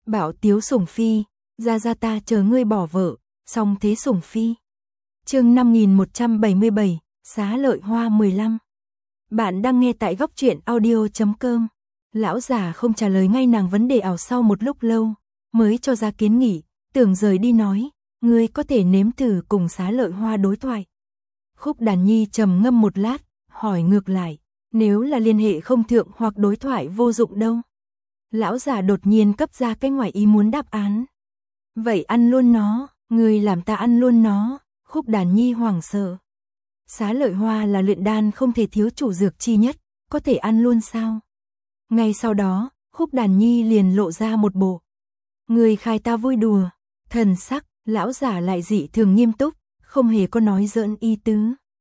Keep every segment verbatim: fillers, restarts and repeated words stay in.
Bảo tiếu sủng phi, ra ra ta chờ ngươi bỏ vợ, song thế sủng phi. Chương năm nghìn một trăm bảy mươi bảy, Xá Lợi Hoa mười lăm. Bạn đang nghe tại góc truyện audio chấm com. Lão già không trả lời ngay nàng vấn đề ảo, sau một lúc lâu mới cho ra kiến nghị, tưởng rời đi nói, ngươi có thể nếm thử cùng Xá Lợi Hoa đối thoại. Khúc Đàn Nhi trầm ngâm một lát, hỏi ngược lại, nếu là liên hệ không thượng hoặc đối thoại vô dụng đâu? Lão già đột nhiên cấp ra cái ngoài ý muốn đáp án. Vậy ăn luôn nó, ngươi làm ta ăn luôn nó. Khúc Đàn Nhi hoảng sợ. Xá Lợi Hoa là luyện đan không thể thiếu chủ dược chi nhất, có thể ăn luôn sao? Ngay sau đó, Khúc Đàn Nhi liền lộ ra một bộ người khai ta vui đùa, thần sắc, lão giả lại dị thường nghiêm túc, không hề có nói giỡn ý tứ.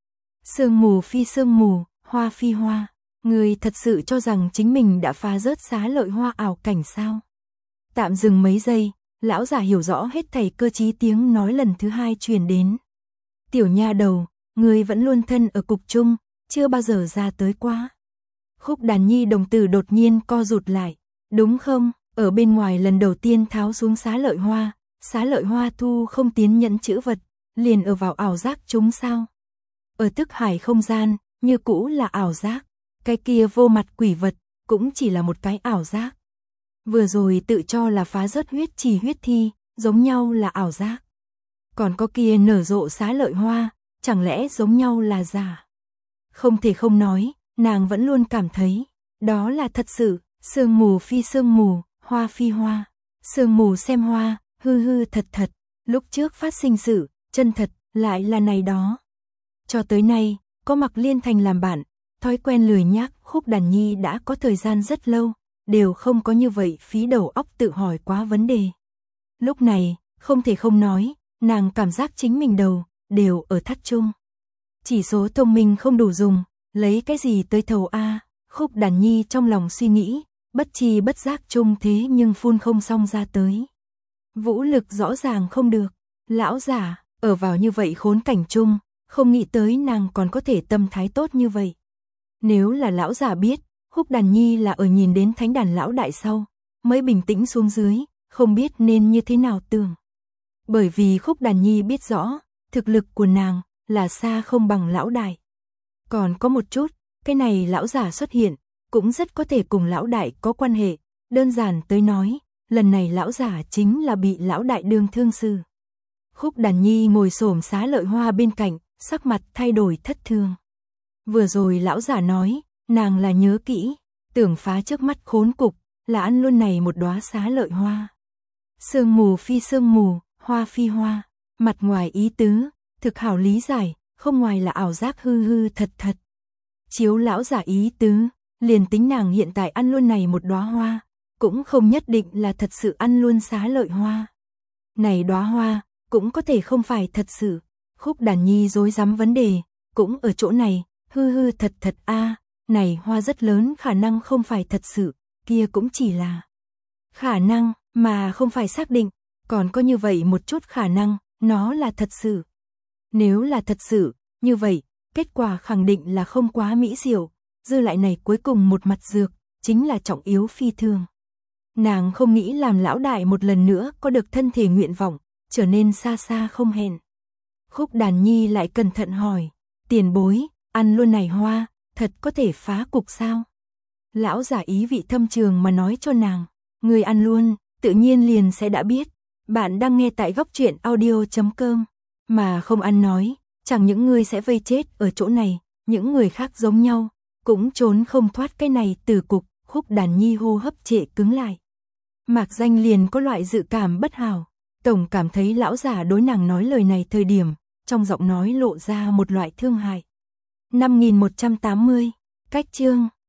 Sương mù phi sương mù, hoa phi hoa, người thật sự cho rằng chính mình đã phá rớt Xá Lợi Hoa ảo cảnh sao? Tạm dừng mấy giây, lão giả hiểu rõ hết thảy, cơ trí tiếng nói lần thứ hai truyền đến. Tiểu nha đầu, người vẫn luôn thân ở cục chung, chưa bao giờ ra tới quá. Khúc Đàn Nhi đồng tử đột nhiên co rụt lại, đúng không? Ở bên ngoài lần đầu tiên tháo xuống Xá Lợi Hoa, Xá Lợi Hoa thu không tiến nhẫn chữ vật, liền ở vào ảo giác chúng sao? Ở thức hải không gian, như cũ là ảo giác, cái kia vô mặt quỷ vật, cũng chỉ là một cái ảo giác. Vừa rồi tự cho là phá rớt huyết trì huyết thi, giống nhau là ảo giác. Còn có kia nở rộ Xá Lợi Hoa, chẳng lẽ giống nhau là giả? Không thể không nói, nàng vẫn luôn cảm thấy, đó là thật sự, sương mù phi sương mù, hoa phi hoa, sương mù xem hoa, hư hư thật thật, lúc trước phát sinh sự, chân thật, lại là này đó. Cho tới nay, có Mặc Liên Thành làm bạn, thói quen lười nhác, Khúc Đàn Nhi đã có thời gian rất lâu, đều không có như vậy phí đầu óc tự hỏi quá vấn đề. Lúc này, không thể không nói, nàng cảm giác chính mình đầu, đều ở thắt chung. Chỉ số thông minh không đủ dùng, lấy cái gì tới thầu a? Khúc Đàn Nhi trong lòng suy nghĩ, bất chi bất giác chung thế nhưng phun không xong ra tới. Vũ lực rõ ràng không được, lão giả, ở vào như vậy khốn cảnh chung, không nghĩ tới nàng còn có thể tâm thái tốt như vậy. Nếu là lão giả biết, Khúc Đàn Nhi là ở nhìn đến thánh đàn lão đại sau, mới bình tĩnh xuống dưới, không biết nên như thế nào tưởng. Bởi vì Khúc Đàn Nhi biết rõ, thực lực của nàng là xa không bằng lão đại. Còn có một chút, cái này lão giả xuất hiện, cũng rất có thể cùng lão đại có quan hệ, đơn giản tới nói, lần này lão giả chính là bị lão đại đương thương sư. Khúc Đàn Nhi ngồi xổm Xá Lợi Hoa bên cạnh, sắc mặt thay đổi thất thường. Vừa rồi lão giả nói, nàng là nhớ kỹ, tưởng phá trước mắt khốn cục, là ăn luôn này một đóa Xá Lợi Hoa. Sương mù phi sương mù, hoa phi hoa, mặt ngoài ý tứ, thực hảo lý giải, không ngoài là ảo giác hư hư thật thật. Chiếu lão giả ý tứ, liền tính nàng hiện tại ăn luôn này một đóa hoa, cũng không nhất định là thật sự ăn luôn Xá Lợi Hoa. Này đóa hoa, cũng có thể không phải thật sự. Khúc Đàn Nhi rối rắm vấn đề, cũng ở chỗ này, hư hư thật thật a, à, này hoa rất lớn khả năng không phải thật sự, kia cũng chỉ là khả năng, mà không phải xác định, còn có như vậy một chút khả năng, nó là thật sự. Nếu là thật sự, như vậy, kết quả khẳng định là không quá mỹ diệu, dư lại này cuối cùng một mặt dược, chính là trọng yếu phi thường. Nàng không nghĩ làm lão đại một lần nữa có được thân thể nguyện vọng, trở nên xa xa không hẹn. Khúc Đàn Nhi lại cẩn thận hỏi, tiền bối, ăn luôn này hoa, thật có thể phá cục sao? Lão giả ý vị thâm trường mà nói cho nàng, người ăn luôn, tự nhiên liền sẽ đã biết. Bạn đang nghe tại góc truyện audio chấm com, mà không ăn nói, chẳng những người sẽ vây chết ở chỗ này, những người khác giống nhau, cũng trốn không thoát cái này từ cục. Khúc Đàn Nhi hô hấp trệ cứng lại. Mạc Danh liền có loại dự cảm bất hảo, tổng cảm thấy lão giả đối nàng nói lời này thời điểm, trong giọng nói lộ ra một loại thương hại. năm nghìn một trăm tám mươi, cách chương